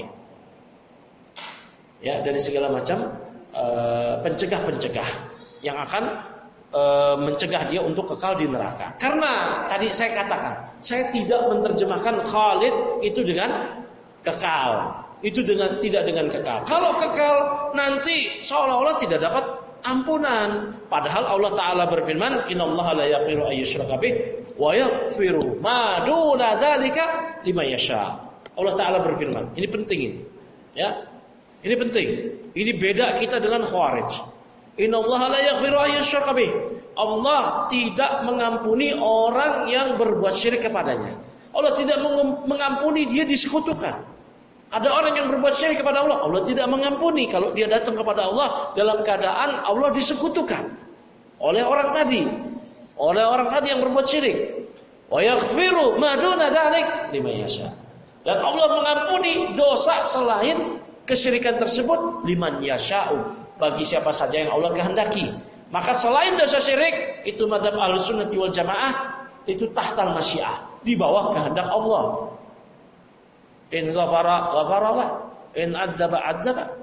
Speaker 1: Ya, dari segala macam uh, pencegah-pencegah yang akan uh, mencegah dia untuk kekal di neraka. Karena tadi saya katakan, saya tidak menerjemahkan khalid itu dengan kekal, itu dengan tidak dengan kekal. Kalau kekal nanti seolah-olah tidak dapat ampunan. Padahal Allah Ta'ala berfirman, innallaha la yaghfiru ayyushraka bih wa yaghfiru ma duna dzalika liman yasha. Allah Ta'ala berfirman, ini penting ini. Ya. Ini penting. Ini beda kita dengan Khawarij. Innallaha la yaghfiru ayyushraka bih. Allah tidak mengampuni orang yang berbuat syirik kepadanya. Allah tidak mengampuni dia disekutukan. Ada orang yang berbuat syirik kepada Allah, Allah tidak mengampuni kalau dia datang kepada Allah dalam keadaan Allah disekutukan oleh orang tadi, oleh orang tadi yang berbuat syirik. Wa yaghfiru ma duna dzalik liman yasha. Dan Allah mengampuni dosa selain kesyirikan tersebut liman yasha'u, bagi siapa saja yang Allah kehendaki. Maka selain dosa syirik, itu mazhab Ahlussunnah wal Jamaah, itu tahtal masyiah, di bawah kehendak Allah. In ghafara ghafaralah, in adzaba adzaba.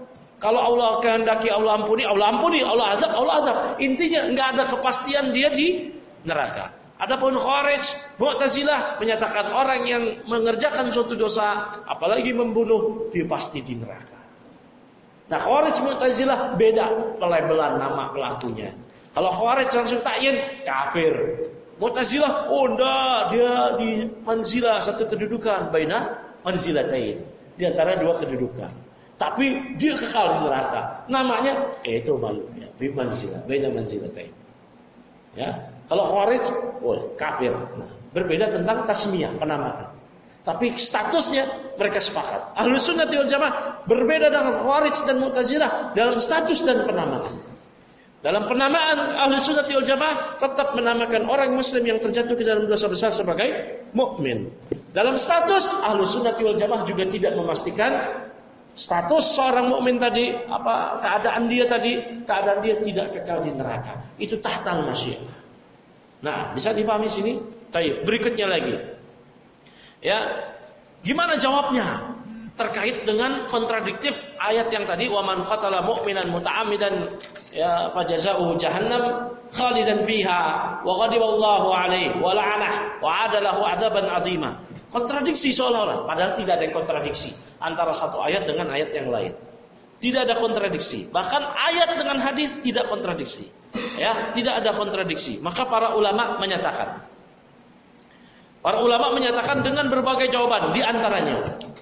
Speaker 1: Kalau Allah kehendaki Allah ampuni, Allah ampuni, Allah azab, Allah azab. Intinya nggak ada kepastian dia di neraka. Adapun Khawarij, Mu'tazilah menyatakan orang yang mengerjakan suatu dosa, apalagi membunuh, dia pasti di neraka. Nah, Khawarij Mu'tazilah beda pelabelan nama pelakunya. Kalau Khawarij langsung takyin kafir. Mu'tazilah, oh enggak, dia di manzilah satu kedudukan, baina manzilatain, di antara dua kedudukan. Tapi dia kekal di neraka. Namanya eh, itu makhluknya bi manzilah, baina manzilatain. Ya. Kalau Khawarij, oh kafir. Nah, berbeda tentang tasmiyah, penamaan. Tapi statusnya mereka sepakat. Ahlus Sunnah wal Jamaah berbeda dengan Khawarij dan Mu'tazilah dalam status dan penamaan. Dalam penamaan Ahlus Sunnah wal Jamaah tetap menamakan orang Muslim yang terjatuh ke dalam dosa besar sebagai mukmin. Dalam status Ahlus Sunnah wal Jamaah juga tidak memastikan status seorang mukmin tadi, apa keadaan dia tadi, keadaan dia tidak kekal di neraka. Itu tahtal masyiah. Nah, bisa dipahami sini? Baik, berikutnya lagi. Ya, gimana jawabnya terkait dengan kontradiktif ayat yang tadi, wa man qatala mu'minan muta'ammidan ya fajaza'uhu jahannam khalidan fiha wa ghadiballahu alaihi wa la'anah wa 'adalahu 'adzaban 'azima. Kontradiksi seolah-olah, padahal tidak ada kontradiksi antara satu ayat dengan ayat yang lain. Tidak ada kontradiksi. Bahkan ayat dengan hadis tidak kontradiksi. Ya, tidak ada kontradiksi. Maka para ulama menyatakan. Para ulama menyatakan dengan berbagai jawaban, di antaranya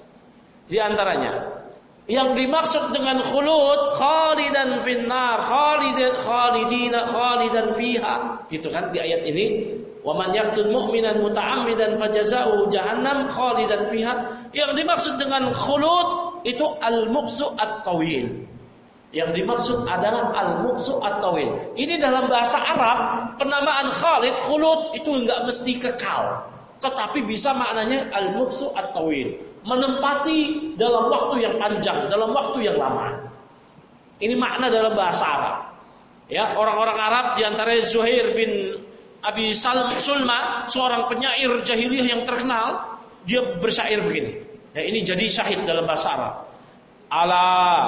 Speaker 1: di antaranya yang dimaksud dengan khulud khalidan finnar, khalidan khalidina khalidan fiha, gitu kan di ayat ini. Wa man yaqtul mu'minan muta'ammidan fajazaohu jahannam khalidan fiha. Yang dimaksud dengan khulud itu al-muqsu at-tawil. Yang dimaksud adalah al-muqsu at-tawil. Ini dalam bahasa Arab penamaan khalid, khulud itu enggak mesti kekal, tetapi bisa maknanya al-muqsu at-tawil, menempati dalam waktu yang panjang, dalam waktu yang lama. Ini makna dalam bahasa Arab. Ya, orang-orang Arab di antaranya Zuhair bin Abi Salam Sulma, seorang penyair jahiliyah yang terkenal, dia bersyair begini. Ya, ini jadi syahid dalam bahasa Arab. Ala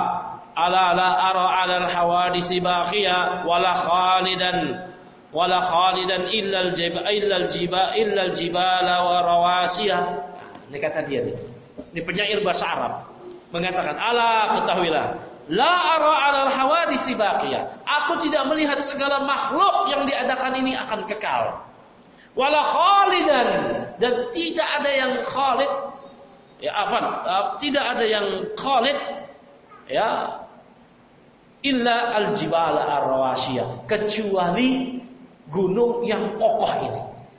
Speaker 1: ala la ara 'ala al-hawadisi baqiya wala khalidan wala khalidan illa al-jiba illa al-jiba illa al-jibala wa rawasiya. Ini kata dia nih. Ini penyair bahasa Arab mengatakan, ala ketahuilah, la ara 'alal hawadisi baqiya. Aku tidak melihat segala makhluk yang diadakan ini akan kekal. Wala khalidan, dan tidak ada yang khalid. Ya apa? Tidak ada yang khalid ya illa al-jibala ar-rawasiyah, kecuali gunung yang kokoh ini.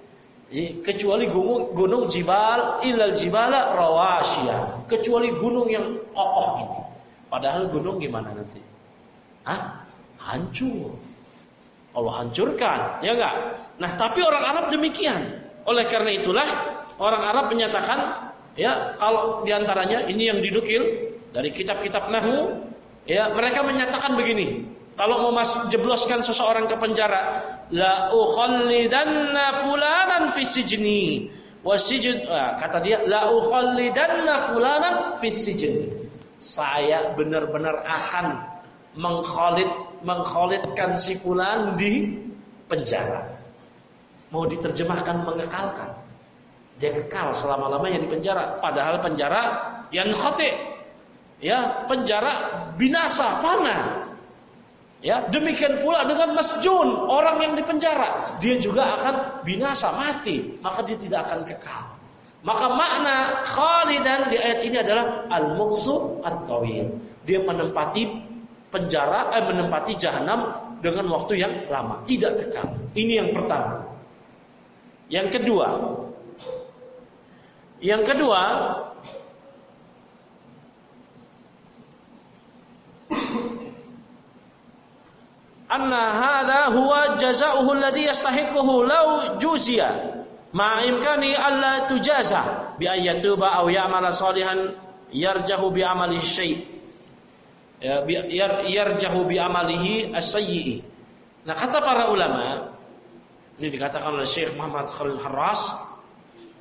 Speaker 1: Kecuali gunung gunung jibal illal jibala rawasiyah, kecuali gunung yang kokoh ini. Padahal gunung gimana nanti? Hah? Hancur. Allah hancurkan, ya enggak? Nah, tapi orang Arab demikian. Oleh karena itulah orang Arab menyatakan, ya, kalau diantaranya ini yang dinukil dari kitab-kitab nahwu, ya, mereka menyatakan begini. Kalau mau masuk jebloskan seseorang ke penjara, la ukhallidanna fulanan fi sijni. Wasijn, ah, kata dia, la ukhallidanna fulanan fi sijni. Saya benar-benar akan mengkhalid mengkhalidkan si fulan di penjara. Mau diterjemahkan mengekalkan. Dia kekal selama-lamanya di penjara, padahal penjara yang khati, ya, penjara binasa, fana. Ya, demikian pula dengan masjun, orang yang dipenjara, dia juga akan binasa, mati, maka dia tidak akan kekal. Maka makna khalidan di ayat ini adalah al-muqsu at-tawil. Dia menempati penjara, eh, menempati jahanam dengan waktu yang lama, tidak kekal. Ini yang pertama. Yang kedua, yang kedua, anna hadha huwa jazaohu alladhi yastahiquhu law juziya ma imkani alla tujaza bi ayyatuba aw ya'mala salihan yarjahu bi amalihi syai' ya yar, yarjahu bi amalihi as-sayyi'. Nah, kata para ulama, ini dikatakan oleh Syekh Muhammad Khalil Harras,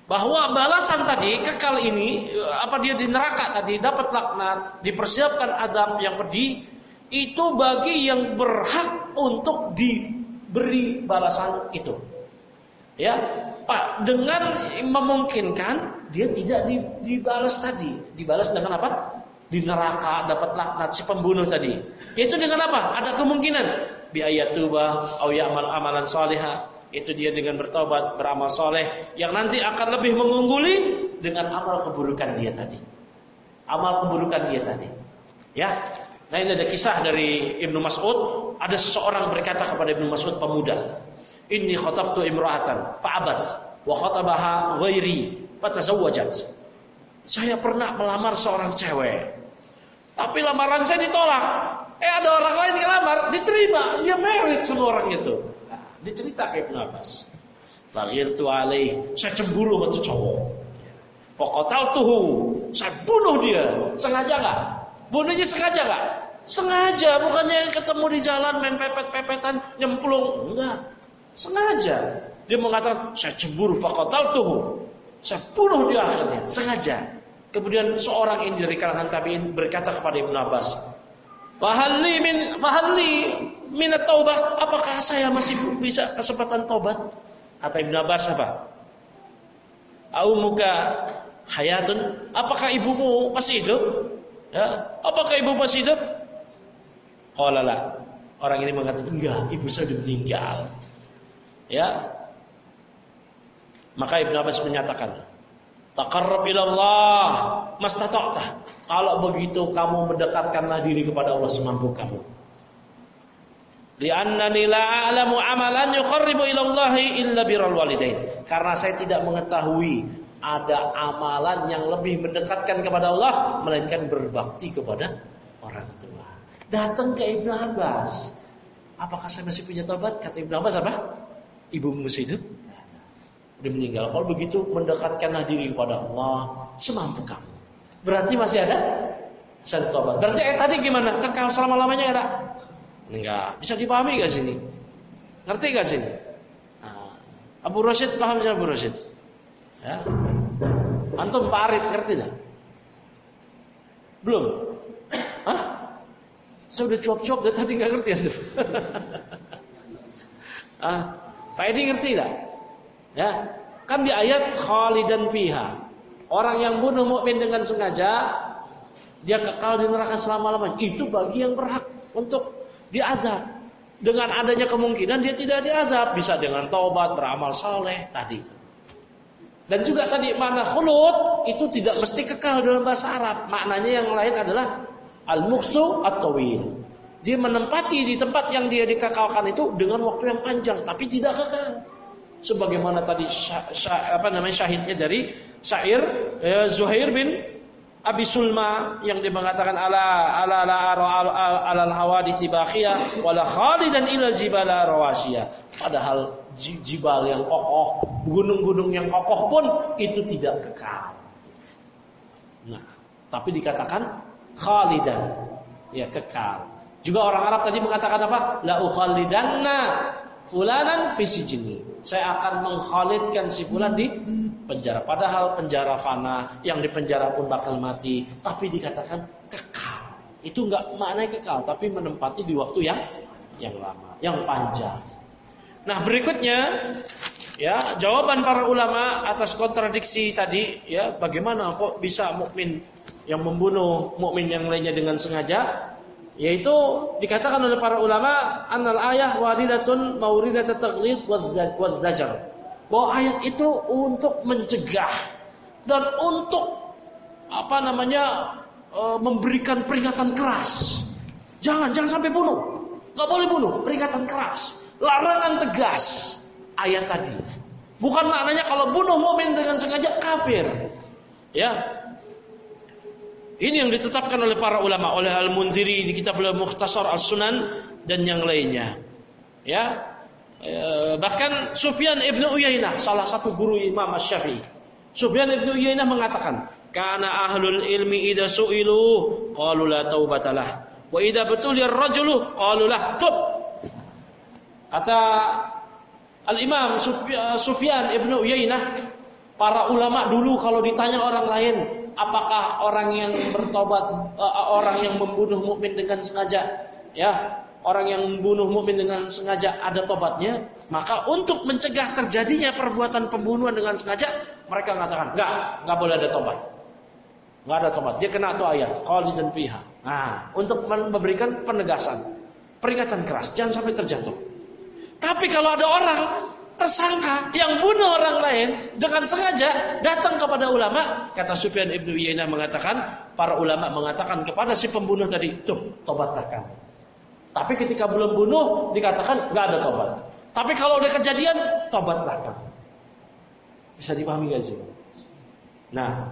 Speaker 1: bahwa balasan tadi kekal ini, apa dia di neraka tadi dapat laknat, dipersiapkan azab yang pedih, itu bagi yang berhak untuk diberi balasan itu. Ya, Pak, dengan memungkinkan dia tidak dibalas tadi, dibalas dengan apa? Di neraka dapat laknat si pembunuh tadi. Yaitu dengan apa? Ada kemungkinan biayatubah au ya'mal amalan salihah. Itu dia dengan bertobat, beramal soleh yang nanti akan lebih mengungguli dengan amal keburukan dia tadi. Amal keburukan dia tadi. Ya. Nah, ini ada kisah dari Ibnu Mas'ud. Ada seseorang berkata kepada Ibnu Mas'ud pemuda, "Inni khatabtu imra'atan fa'abat wa khatabaha ghairi fatazawwajat." Saya pernah melamar seorang cewek, tapi lamaran saya ditolak. Eh ada orang lain yang lamar, diterima, dia married sama orang itu. Dicerita ke Ibnu Abbas. Faghirtu alaih, saya cemburu sama tuh cowok. Faqataltuhu, saya bunuh dia. Sengaja enggak? Bunuhnya sengaja enggak? Sengaja, bukannya ketemu di jalan main pepet-pepetan, nyemplung. Enggak. Sengaja. Dia mengatakan, saya cemburu faqataltuhu. Saya bunuh dia akhirnya, sengaja. Kemudian seorang ini dari kalangan tabi'in berkata kepada Ibnu Abbas, Fahalli min fahalli min at-taubah, apakah saya masih bisa kesempatan taubat? Kata Ibnu Abbas apa? Au muka hayatun, apakah ibumu masih hidup? Ya, apakah ibu masih hidup? Qala la. Orang ini mengatakan, enggak, ibu saya sudah meninggal. Ya. Maka Ibnu Abbas menyatakan, taqarrab ila Allah mastata'ta. Kalau begitu kamu mendekatkanlah diri kepada Allah semampu kamu. Li'annani la a'lamu amalan yuqarribu ila Allah illa birrul walidain. Karena saya tidak mengetahui ada amalan yang lebih mendekatkan kepada Allah melainkan berbakti kepada orang tua. Datang ke Ibnu Abbas. Apakah saya masih punya taubat? Kata Ibnu Abbas apa? Ibumu masih hidup? Udah meninggal. Kalau begitu mendekatkanlah diri kepada Allah semampu kamu. Berarti masih ada satu tobat. Berarti eh tadi gimana? Kekal selama-lamanya ada? Enggak. Bisa dipahami enggak sini? Ngerti enggak sini? Nah, Abu Rasyid paham enggak Abu Rasyid? Ya. Antum Pak Arif ngerti enggak? Belum? Hah? Saya udah cuap-cuap dari tadi enggak ngerti antum. Ah, Pak Edi ngerti enggak? Ya, kan di ayat khalidan fiha. Orang yang bunuh mukmin dengan sengaja, dia kekal di neraka selama-lamanya. Itu bagi yang berhak untuk diazab. Dengan adanya kemungkinan dia tidak diazab, bisa dengan taubat, beramal saleh tadi. Dan juga tadi makna khulud itu tidak mesti kekal dalam bahasa Arab. Maknanya yang lain adalah al-mukhsu at-tawil. Dia menempati di tempat yang dia dikekalkan itu dengan waktu yang panjang, tapi tidak kekal. Sebagaimana tadi syah, syah, apa namanya syahidnya dari syair eh, Zuhair bin Abi Sulma yang dia mengatakan ala ala la ala al hawadisi bakhiyah wala khalidan ila jibala rawasiyah. Padahal jibal yang kokoh, gunung-gunung yang kokoh pun itu tidak kekal. Nah, tapi dikatakan khalidan, ya kekal. Juga orang Arab tadi mengatakan apa? La ukhalidanna fulanan fi sijni. Saya akan mengkhalidkan si fulan di penjara. Padahal penjara fana, yang di penjara pun bakal mati. Tapi dikatakan kekal. Itu enggak maknanya kekal, tapi menempati di waktu yang yang lama, yang panjang. Nah, berikutnya ya, jawaban para ulama atas kontradiksi tadi, ya, bagaimana kok bisa mukmin yang membunuh mukmin yang lainnya dengan sengaja? Yaitu dikatakan oleh para ulama annal ayah waridatun mauridat at-taghlid wa zajar. Bahwa ayat itu untuk mencegah dan untuk apa namanya e, memberikan peringatan keras. Jangan jangan sampai bunuh. Enggak boleh bunuh, peringatan keras. Larangan tegas ayat tadi. Bukan maknanya kalau bunuh mukmin dengan sengaja kafir. Ya. Ini yang ditetapkan oleh para ulama, oleh Al-Munziri di kitab Mukhtasar As-Sunan dan yang lainnya. Ya. E, bahkan Sufyan Ibnu Uyainah, salah satu guru Imam Asy-Syafi'i. Sufyan Ibnu Uyainah mengatakan, "Kana ahlul ilmi idza su'ilu qalu la taubatalah, wa idza butulir rajulu qalu la tub." Kata Al-Imam Sufyan Ibnu Uyainah, Para ulama dulu kalau ditanya orang lain, apakah orang yang bertobat, uh, orang yang membunuh mukmin dengan sengaja, ya, orang yang membunuh mukmin dengan sengaja ada tobatnya? Maka untuk mencegah terjadinya perbuatan pembunuhan dengan sengaja, mereka mengatakan, enggak, enggak boleh ada tobat. Enggak ada tobat. Dia kena tuh ayat, khalidan fiha. Nah, untuk memberikan penegasan, peringatan keras, jangan sampai terjatuh. Tapi kalau ada orang tersangka yang bunuh orang lain dengan sengaja datang kepada ulama, kata Sufyan ibnu Uyainah mengatakan, para ulama mengatakan kepada si pembunuh tadi, tuh tobatlah kamu. Tapi ketika belum bunuh dikatakan nggak ada tobat. Tapi kalau udah kejadian, tobatlah kamu. Bisa dipahami nggak sih? Nah,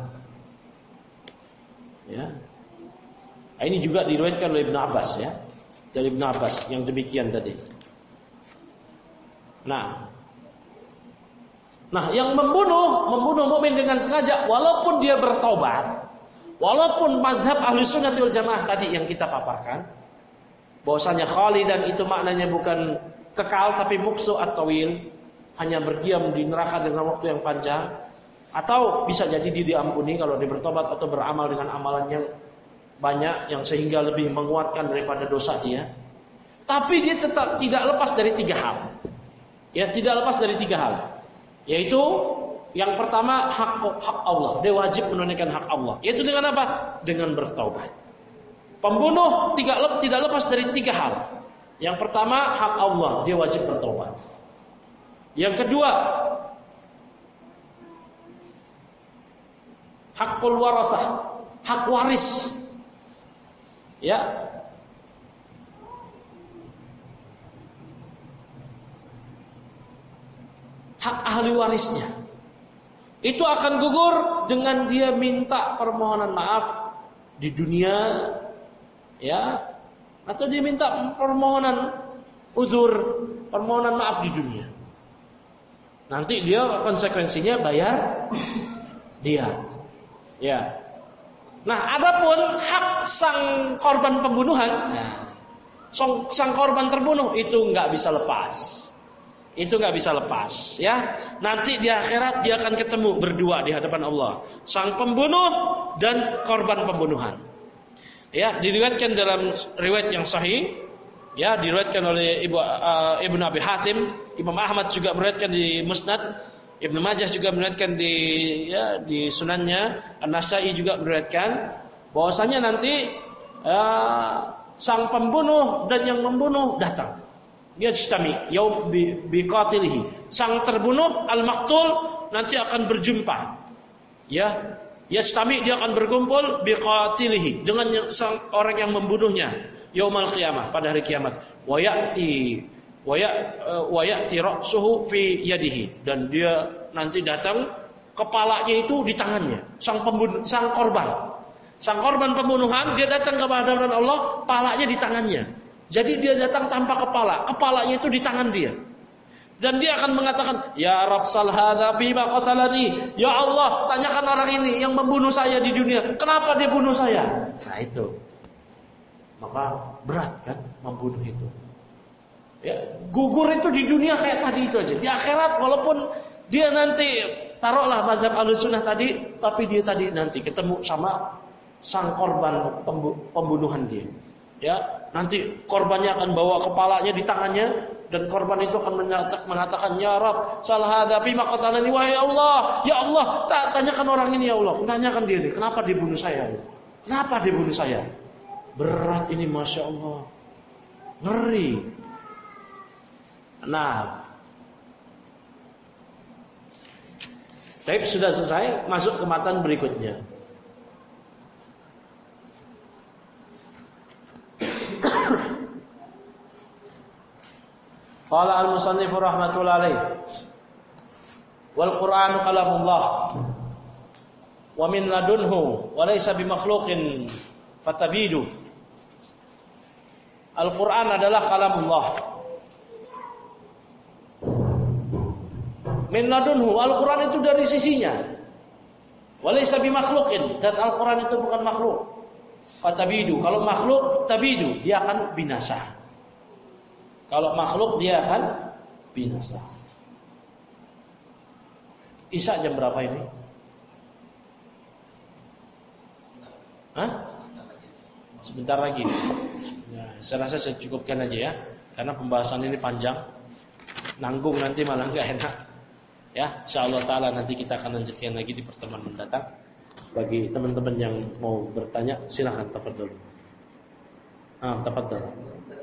Speaker 1: ya, nah, ini juga diriwayatkan oleh Ibnu Abbas, ya, dari Ibnu Abbas yang demikian tadi. Nah. Nah, yang membunuh, membunuh mukmin dengan sengaja, walaupun dia bertobat, walaupun mazhab ahli sunnah wal jamaah tadi yang kita paparkan, bahwasanya khalidan itu maknanya bukan kekal, tapi muksu at-tawil, hanya berdiam di neraka dengan waktu yang panjang, atau bisa jadi dia diampuni kalau dia bertobat atau beramal dengan amalan yang banyak, yang sehingga lebih menguatkan daripada dosa dia. Tapi dia tetap tidak lepas dari tiga hal. Ya, tidak lepas dari tiga hal. Yaitu yang pertama hak hak Allah, dia wajib menunaikan hak Allah. Yaitu dengan apa? Dengan bertaubat. Pembunuh tidak tidak lepas dari tiga hal. Yang pertama hak Allah, dia wajib bertaubat. Yang kedua hakul warasah, hak waris. Ya. Hak ahli warisnya itu akan gugur dengan dia minta permohonan maaf di dunia, ya, atau dia minta permohonan uzur, permohonan maaf di dunia. Nanti dia konsekuensinya bayar dia, ya. Nah, adapun hak sang korban pembunuhan, nah, sang, sang korban terbunuh itu nggak bisa lepas. Itu nggak bisa lepas, ya. Nanti di akhirat dia akan ketemu berdua di hadapan Allah, sang pembunuh dan korban pembunuhan. Ya, diriwayatkan dalam riwayat yang sahih, ya, diriwayatkan oleh Ibu uh, Ibnu Abi Hatim, Imam Ahmad juga meriwayatkan di Musnad, Ibnu Majah juga meriwayatkan di ya di sunannya, An-Nasa'i juga meriwayatkan bahwasanya nanti uh, sang pembunuh dan yang membunuh datang. Yajtami yaum bi biqatilihi. Sang terbunuh al-maqtul nanti akan berjumpa. Ya, yajtami dia akan berkumpul biqatilihi dengan yang, sang orang yang membunuhnya yaumal qiyamah, pada hari kiamat. Wa ya'ti wa ya wa ya'ti ra'suhu fi yadihi, dan dia nanti datang kepalanya itu di tangannya. Sang pembunuh, sang korban. Sang korban pembunuhan dia datang kepada Allah, palanya di tangannya. Jadi dia datang tanpa kepala, kepalanya itu di tangan dia. Dan dia akan mengatakan, "Ya Rabb, sal hadza fi ma qatalani." Ya Allah, tanyakan orang ini yang membunuh saya di dunia, kenapa dia bunuh saya? Nah, itu. Maka berat kan membunuh itu. Ya, gugur itu di dunia kayak tadi itu aja. Di akhirat walaupun dia nanti taruhlah mazhab Ahlussunnah tadi, tapi dia tadi nanti ketemu sama sang korban pembunuhan dia. Ya, nanti korbannya akan bawa kepalanya di tangannya, dan korban itu akan mengatakan, "Ya Rabb, salah hadza fi ma qatalani." Wahai Allah, ya Allah, tanyakan orang ini ya Allah, tanyakan dia ini, kenapa dia bunuh saya? Kenapa dia bunuh saya? Berat ini, Masya Allah, ngeri. Nah, baik, sudah selesai, masuk ke matan berikutnya. Qala al-musannif rahmatullahi alaih, wal Qur'anu kalamullah wa min ladunhu wa laysa bimakhluqin fatabidu. Al-Qur'an adalah kalamullah. Min ladunhu, Al-Qur'an itu dari sisinya. Wa laysa bimakhluqin, dan Al-Qur'an itu bukan makhluk. Fatabidu, kalau makhluk tabidu, dia akan binasa. Kalau makhluk dia akan binasa. Isya jam berapa ini? Hah? Sebentar lagi. Ya, saya rasa saya cukupkan aja ya, karena pembahasan ini panjang, nanggung nanti malah nggak enak. Ya, insyaallah taala nanti kita akan lanjutkan lagi di pertemuan mendatang. Bagi teman-teman yang mau bertanya, silakan tafadhol. Ah, tafadhol.